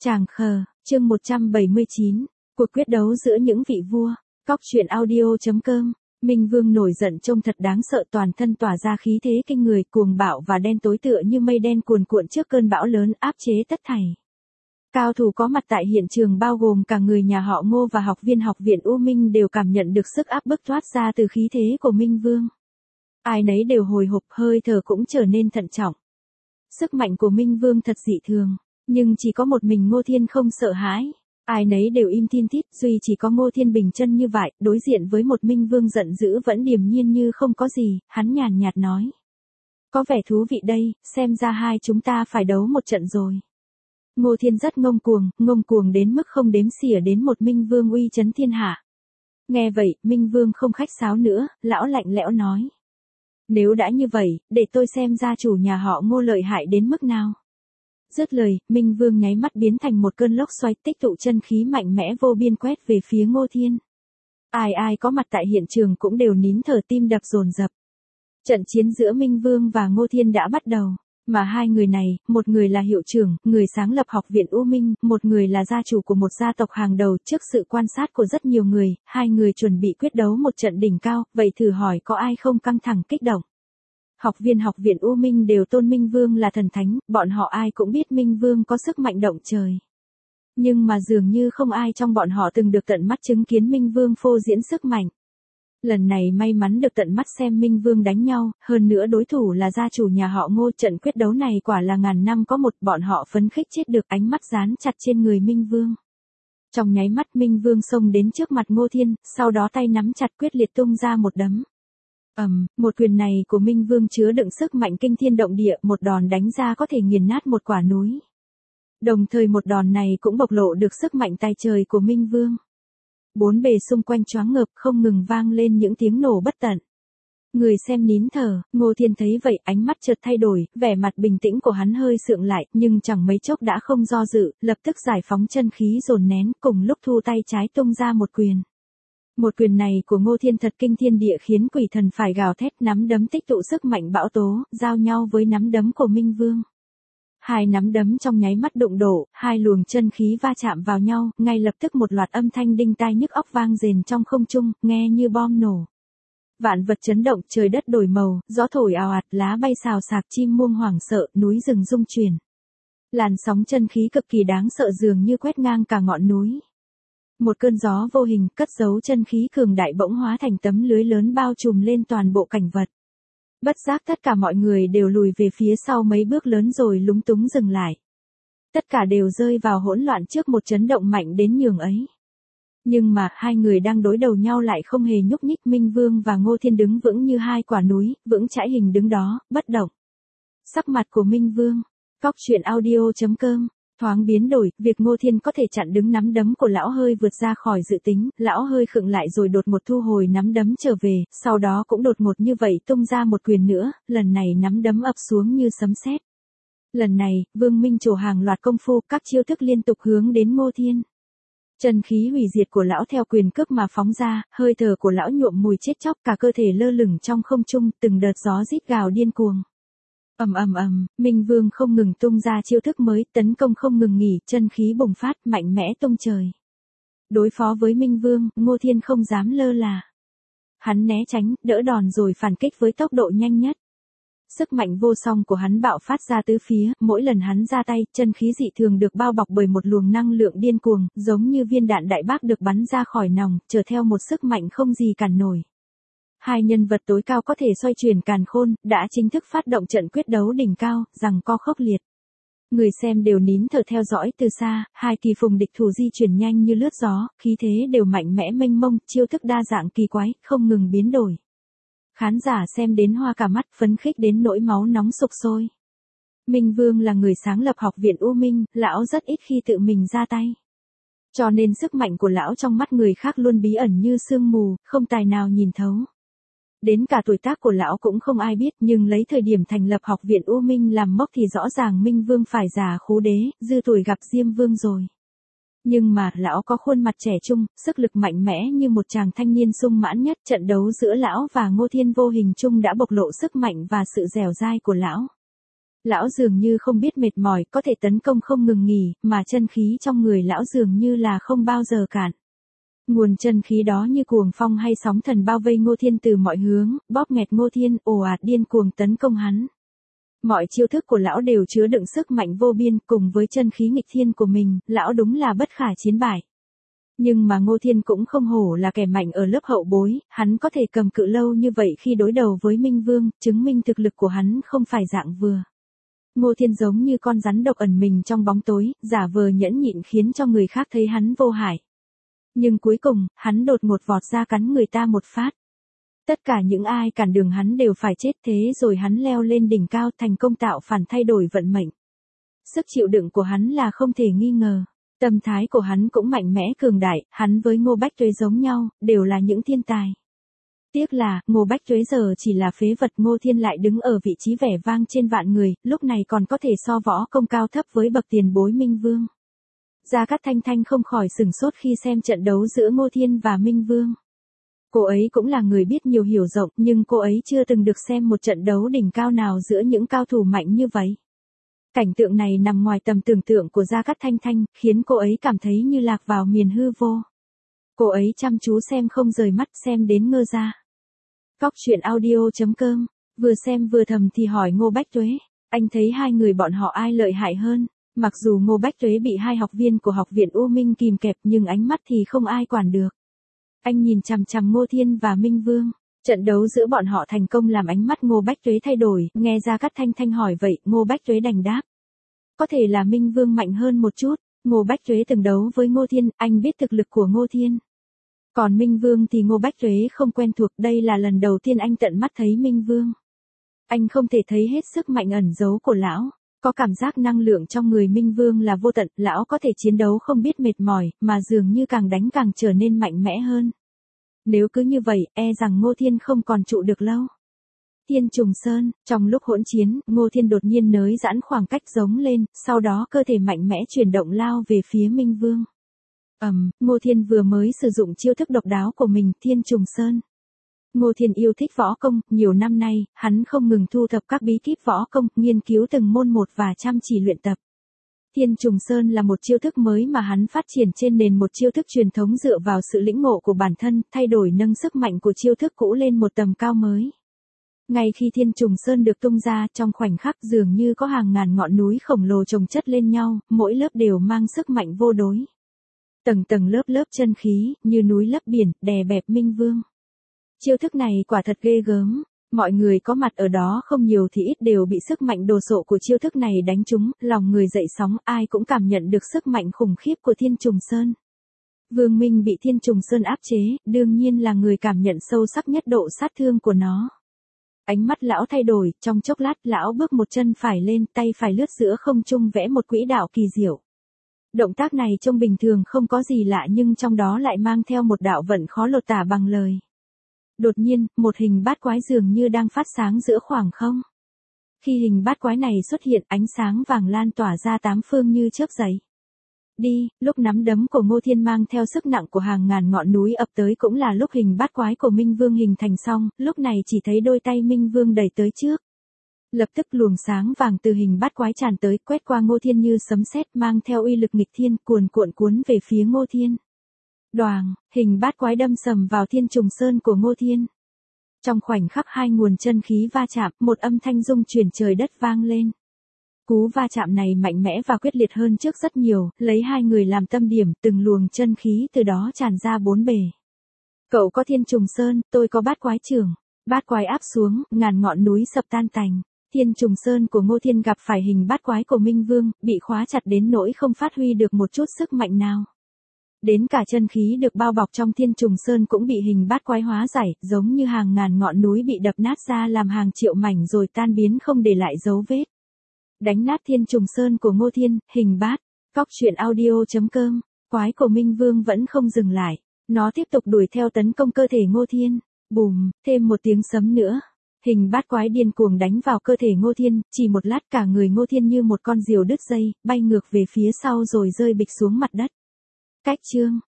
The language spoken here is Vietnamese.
Tràng khờ, chương 179, cuộc quyết đấu giữa những vị vua. Cóc truyện audio.com. Minh Vương nổi giận trông thật đáng sợ, toàn thân tỏa ra khí thế kinh người, cuồng bạo và đen tối tựa như mây đen cuồn cuộn trước cơn bão lớn áp chế tất thảy. Cao thủ có mặt tại hiện trường bao gồm cả người nhà họ Ngô và học viên học viện U Minh đều cảm nhận được sức áp bức thoát ra từ khí thế của Minh Vương. Ai nấy đều hồi hộp, hơi thở cũng trở nên thận trọng. Sức mạnh của Minh Vương thật dị thường, nhưng chỉ có một mình Ngô Thiên không sợ hãi. Ai nấy đều im thiên thít, duy chỉ có Ngô Thiên bình chân như vậy, đối diện với một Minh Vương giận dữ vẫn điềm nhiên như không có gì, hắn nhàn nhạt nói. Có vẻ thú vị đây, xem ra hai chúng ta phải đấu một trận rồi. Ngô Thiên rất ngông cuồng đến mức không đếm xỉa đến một Minh Vương uy chấn thiên hạ. Nghe vậy, Minh Vương không khách sáo nữa, lão lạnh lẽo nói. Nếu đã như vậy, để tôi xem gia chủ nhà họ Ngô lợi hại đến mức nào. Dứt lời, Minh Vương nháy mắt biến thành một cơn lốc xoáy, tích tụ chân khí mạnh mẽ vô biên quét về phía Ngô Thiên. Ai có mặt tại hiện trường cũng đều nín thở, tim đập dồn dập. Trận chiến giữa Minh Vương và Ngô Thiên đã bắt đầu, mà hai người này, một người là hiệu trưởng, người sáng lập học viện U Minh, một người là gia chủ của một gia tộc hàng đầu. Trước sự quan sát của rất nhiều người, hai người chuẩn bị quyết đấu một trận đỉnh cao, vậy thử hỏi có ai không căng thẳng kích động. Học viên học viện U Minh đều tôn Minh Vương là thần thánh, bọn họ ai cũng biết Minh Vương có sức mạnh động trời. Nhưng mà dường như không ai trong bọn họ từng được tận mắt chứng kiến Minh Vương phô diễn sức mạnh. Lần này may mắn được tận mắt xem Minh Vương đánh nhau, hơn nữa đối thủ là gia chủ nhà họ Ngô. Trận quyết đấu này quả là ngàn năm có một, bọn họ phấn khích chết được, ánh mắt dán chặt trên người Minh Vương. Trong nháy mắt Minh Vương xông đến trước mặt Ngô Thiên, sau đó tay nắm chặt quyết liệt tung ra một đấm. Một quyền này của Minh Vương chứa đựng sức mạnh kinh thiên động địa, một đòn đánh ra có thể nghiền nát một quả núi. Đồng thời một đòn này cũng bộc lộ được sức mạnh tài trời của Minh Vương. Bốn bề xung quanh choáng ngợp, không ngừng vang lên những tiếng nổ bất tận. Người xem nín thở, Ngô Thiên thấy vậy, ánh mắt chợt thay đổi, vẻ mặt bình tĩnh của hắn hơi sượng lại, nhưng chẳng mấy chốc đã không do dự, lập tức giải phóng chân khí dồn nén, cùng lúc thu tay trái tung ra một quyền. Một quyền này của Ngô Thiên thật kinh thiên địa, khiến quỷ thần phải gào thét, nắm đấm tích tụ sức mạnh bão tố, giao nhau với nắm đấm của Minh Vương. Hai nắm đấm trong nháy mắt đụng độ, hai luồng chân khí va chạm vào nhau, ngay lập tức một loạt âm thanh đinh tai nhức óc vang rền trong không trung, nghe như bom nổ. Vạn vật chấn động, trời đất đổi màu, gió thổi ào ạt, lá bay xào xạc, chim muông hoảng sợ, núi rừng rung chuyển. Làn sóng chân khí cực kỳ đáng sợ dường như quét ngang cả ngọn núi. Một cơn gió vô hình cất giấu chân khí cường đại bỗng hóa thành tấm lưới lớn bao trùm lên toàn bộ cảnh vật. Bất giác tất cả mọi người đều lùi về phía sau mấy bước lớn rồi lúng túng dừng lại. Tất cả đều rơi vào hỗn loạn trước một chấn động mạnh đến nhường ấy. Nhưng mà hai người đang đối đầu nhau lại không hề nhúc nhích. Minh Vương và Ngô Thiên đứng vững như hai quả núi, vững chãi hình đứng đó, bất động. Sắc mặt của Minh Vương, Cóc truyện audio.com, thoáng biến đổi, việc Ngô Thiên có thể chặn đứng nắm đấm của lão hơi vượt ra khỏi dự tính, lão hơi khựng lại rồi đột ngột thu hồi nắm đấm trở về, sau đó cũng đột ngột như vậy tung ra một quyền nữa, lần này nắm đấm ập xuống như sấm sét. Lần này, Vương Minh trổ hàng loạt công phu, các chiêu thức liên tục hướng đến Ngô Thiên. Chân khí hủy diệt của lão theo quyền cước mà phóng ra, hơi thở của lão nhuộm mùi chết chóc, cả cơ thể lơ lửng trong không trung, từng đợt gió rít gào điên cuồng. Minh Vương không ngừng tung ra chiêu thức mới, tấn công không ngừng nghỉ, chân khí bùng phát, mạnh mẽ tung trời. Đối phó với Minh Vương, Ngô Thiên không dám lơ là. Hắn né tránh, đỡ đòn rồi phản kích với tốc độ nhanh nhất. Sức mạnh vô song của hắn bạo phát ra tứ phía, mỗi lần hắn ra tay, chân khí dị thường được bao bọc bởi một luồng năng lượng điên cuồng, giống như viên đạn đại bác được bắn ra khỏi nòng, chở theo một sức mạnh không gì cản nổi. Hai nhân vật tối cao có thể xoay chuyển càn khôn, đã chính thức phát động trận quyết đấu đỉnh cao, giằng co khốc liệt. Người xem đều nín thở theo dõi từ xa, hai kỳ phùng địch thủ di chuyển nhanh như lướt gió, khí thế đều mạnh mẽ mênh mông, chiêu thức đa dạng kỳ quái, không ngừng biến đổi. Khán giả xem đến hoa cả mắt, phấn khích đến nỗi máu nóng sục sôi. Minh Vương là người sáng lập học viện U Minh, lão rất ít khi tự mình ra tay. Cho nên sức mạnh của lão trong mắt người khác luôn bí ẩn như sương mù, không tài nào nhìn thấu. Đến cả tuổi tác của lão cũng không ai biết, nhưng lấy thời điểm thành lập học viện U Minh làm mốc thì rõ ràng Minh Vương phải già khú đế, dư tuổi gặp Diêm Vương rồi. Nhưng mà, lão có khuôn mặt trẻ trung, sức lực mạnh mẽ như một chàng thanh niên sung mãn nhất. Trận đấu giữa lão và Ngô Thiên vô hình chung đã bộc lộ sức mạnh và sự dẻo dai của lão. Lão dường như không biết mệt mỏi, có thể tấn công không ngừng nghỉ, mà chân khí trong người lão dường như là không bao giờ cạn. Nguồn chân khí đó như cuồng phong hay sóng thần bao vây Ngô Thiên từ mọi hướng, bóp nghẹt Ngô Thiên, ồ ạt điên cuồng tấn công hắn. Mọi chiêu thức của lão đều chứa đựng sức mạnh vô biên, cùng với chân khí nghịch thiên của mình, lão đúng là bất khả chiến bại. Nhưng mà Ngô Thiên cũng không hổ là kẻ mạnh ở lớp hậu bối, hắn có thể cầm cự lâu như vậy khi đối đầu với Minh Vương, chứng minh thực lực của hắn không phải dạng vừa. Ngô Thiên giống như con rắn độc ẩn mình trong bóng tối, giả vờ nhẫn nhịn khiến cho người khác thấy hắn vô hại. Nhưng cuối cùng, hắn đột ngột vọt ra cắn người ta một phát. Tất cả những ai cản đường hắn đều phải chết, thế rồi hắn leo lên đỉnh cao thành công tạo phản thay đổi vận mệnh. Sức chịu đựng của hắn là không thể nghi ngờ. Tâm thái của hắn cũng mạnh mẽ cường đại, hắn với Ngô Bách Tuế giống nhau, đều là những thiên tài. Tiếc là, Ngô Bách Tuế giờ chỉ là phế vật, Ngô Thiên lại đứng ở vị trí vẻ vang trên vạn người, lúc này còn có thể so võ công cao thấp với bậc tiền bối Minh Vương. Gia Cát Thanh Thanh không khỏi sửng sốt khi xem trận đấu giữa Ngô Thiên và Minh Vương. Cô ấy cũng là người biết nhiều hiểu rộng, nhưng cô ấy chưa từng được xem một trận đấu đỉnh cao nào giữa những cao thủ mạnh như vậy. Cảnh tượng này nằm ngoài tầm tưởng tượng của Gia Cát Thanh Thanh, khiến cô ấy cảm thấy như lạc vào miền hư vô. Cô ấy chăm chú xem không rời mắt, xem đến ngơ ra. Góc truyện audio.com, vừa xem vừa thầm thì hỏi Ngô Bách Tuế, anh thấy hai người bọn họ ai lợi hại hơn? Mặc dù Ngô Bách Tuế bị hai học viên của học viện U Minh kìm kẹp nhưng ánh mắt thì không ai quản được. Anh nhìn chằm chằm Ngô Thiên và Minh Vương. Trận đấu giữa bọn họ thành công làm ánh mắt Ngô Bách Tuế thay đổi, nghe Gia Cát Thanh Thanh hỏi vậy, Ngô Bách Tuế đành đáp. Có thể là Minh Vương mạnh hơn một chút, Ngô Bách Tuế từng đấu với Ngô Thiên, anh biết thực lực của Ngô Thiên. Còn Minh Vương thì Ngô Bách Tuế không quen thuộc, đây là lần đầu tiên anh tận mắt thấy Minh Vương. Anh không thể thấy hết sức mạnh ẩn giấu của lão, có cảm giác năng lượng trong người Minh Vương là vô tận, lão có thể chiến đấu không biết mệt mỏi, mà dường như càng đánh càng trở nên mạnh mẽ hơn. Nếu cứ như vậy, e rằng Ngô Thiên không còn trụ được lâu. Thiên Trùng Sơn, trong lúc hỗn chiến, Ngô Thiên đột nhiên nới giãn khoảng cách giống lên, sau đó cơ thể mạnh mẽ chuyển động lao về phía Minh Vương. Ngô Thiên vừa mới sử dụng chiêu thức độc đáo của mình, Thiên Trùng Sơn. Ngô Thiên yêu thích võ công, nhiều năm nay, hắn không ngừng thu thập các bí kíp võ công, nghiên cứu từng môn một và chăm chỉ luyện tập. Thiên Trùng Sơn là một chiêu thức mới mà hắn phát triển trên nền một chiêu thức truyền thống dựa vào sự lĩnh ngộ của bản thân, thay đổi nâng sức mạnh của chiêu thức cũ lên một tầm cao mới. Ngay khi Thiên Trùng Sơn được tung ra, trong khoảnh khắc dường như có hàng ngàn ngọn núi khổng lồ chồng chất lên nhau, mỗi lớp đều mang sức mạnh vô đối. Tầng tầng lớp lớp chân khí, như núi lấp biển, đè bẹp Minh Vương. Chiêu thức này quả thật ghê gớm, mọi người có mặt ở đó không nhiều thì ít đều bị sức mạnh đồ sộ của chiêu thức này đánh trúng, lòng người dậy sóng, ai cũng cảm nhận được sức mạnh khủng khiếp của Thiên Trùng Sơn. Vương Minh bị Thiên Trùng Sơn áp chế, đương nhiên là người cảm nhận sâu sắc nhất độ sát thương của nó. Ánh mắt lão thay đổi, trong chốc lát lão bước một chân phải lên, tay phải lướt giữa không trung vẽ một quỹ đạo kỳ diệu. Động tác này trông bình thường không có gì lạ nhưng trong đó lại mang theo một đạo vận khó lột tả bằng lời. Đột nhiên, một hình bát quái dường như đang phát sáng giữa khoảng không. Khi hình bát quái này xuất hiện, ánh sáng vàng lan tỏa ra tám phương như chớp giấy. Đi, lúc nắm đấm của Ngô Thiên mang theo sức nặng của hàng ngàn ngọn núi ập tới cũng là lúc hình bát quái của Minh Vương hình thành xong, lúc này chỉ thấy đôi tay Minh Vương đẩy tới trước. Lập tức luồng sáng vàng từ hình bát quái tràn tới, quét qua Ngô Thiên như sấm sét, mang theo uy lực nghịch thiên, cuồn cuộn cuốn về phía Ngô Thiên. Đoàng, hình bát quái đâm sầm vào Thiên Trùng Sơn của Ngô Thiên. Trong khoảnh khắc hai nguồn chân khí va chạm, một âm thanh rung chuyển trời đất vang lên. Cú va chạm này mạnh mẽ và quyết liệt hơn trước rất nhiều, lấy hai người làm tâm điểm, từng luồng chân khí từ đó tràn ra bốn bề. Cậu có Thiên Trùng Sơn, tôi có bát quái trưởng. Bát quái áp xuống, ngàn ngọn núi sập tan tành. Thiên Trùng Sơn của Ngô Thiên gặp phải hình bát quái của Minh Vương, bị khóa chặt đến nỗi không phát huy được một chút sức mạnh nào. Đến cả chân khí được bao bọc trong Thiên Trùng Sơn cũng bị hình bát quái hóa giải, giống như hàng ngàn ngọn núi bị đập nát ra làm hàng triệu mảnh rồi tan biến không để lại dấu vết. Đánh nát Thiên Trùng Sơn của Ngô Thiên, hình bát. Góc truyện audio.com, quái của Minh Vương vẫn không dừng lại. Nó tiếp tục đuổi theo tấn công cơ thể Ngô Thiên. Bùm, thêm một tiếng sấm nữa. Hình bát quái điên cuồng đánh vào cơ thể Ngô Thiên, chỉ một lát cả người Ngô Thiên như một con diều đứt dây, bay ngược về phía sau rồi rơi bịch xuống mặt đất. Cách chương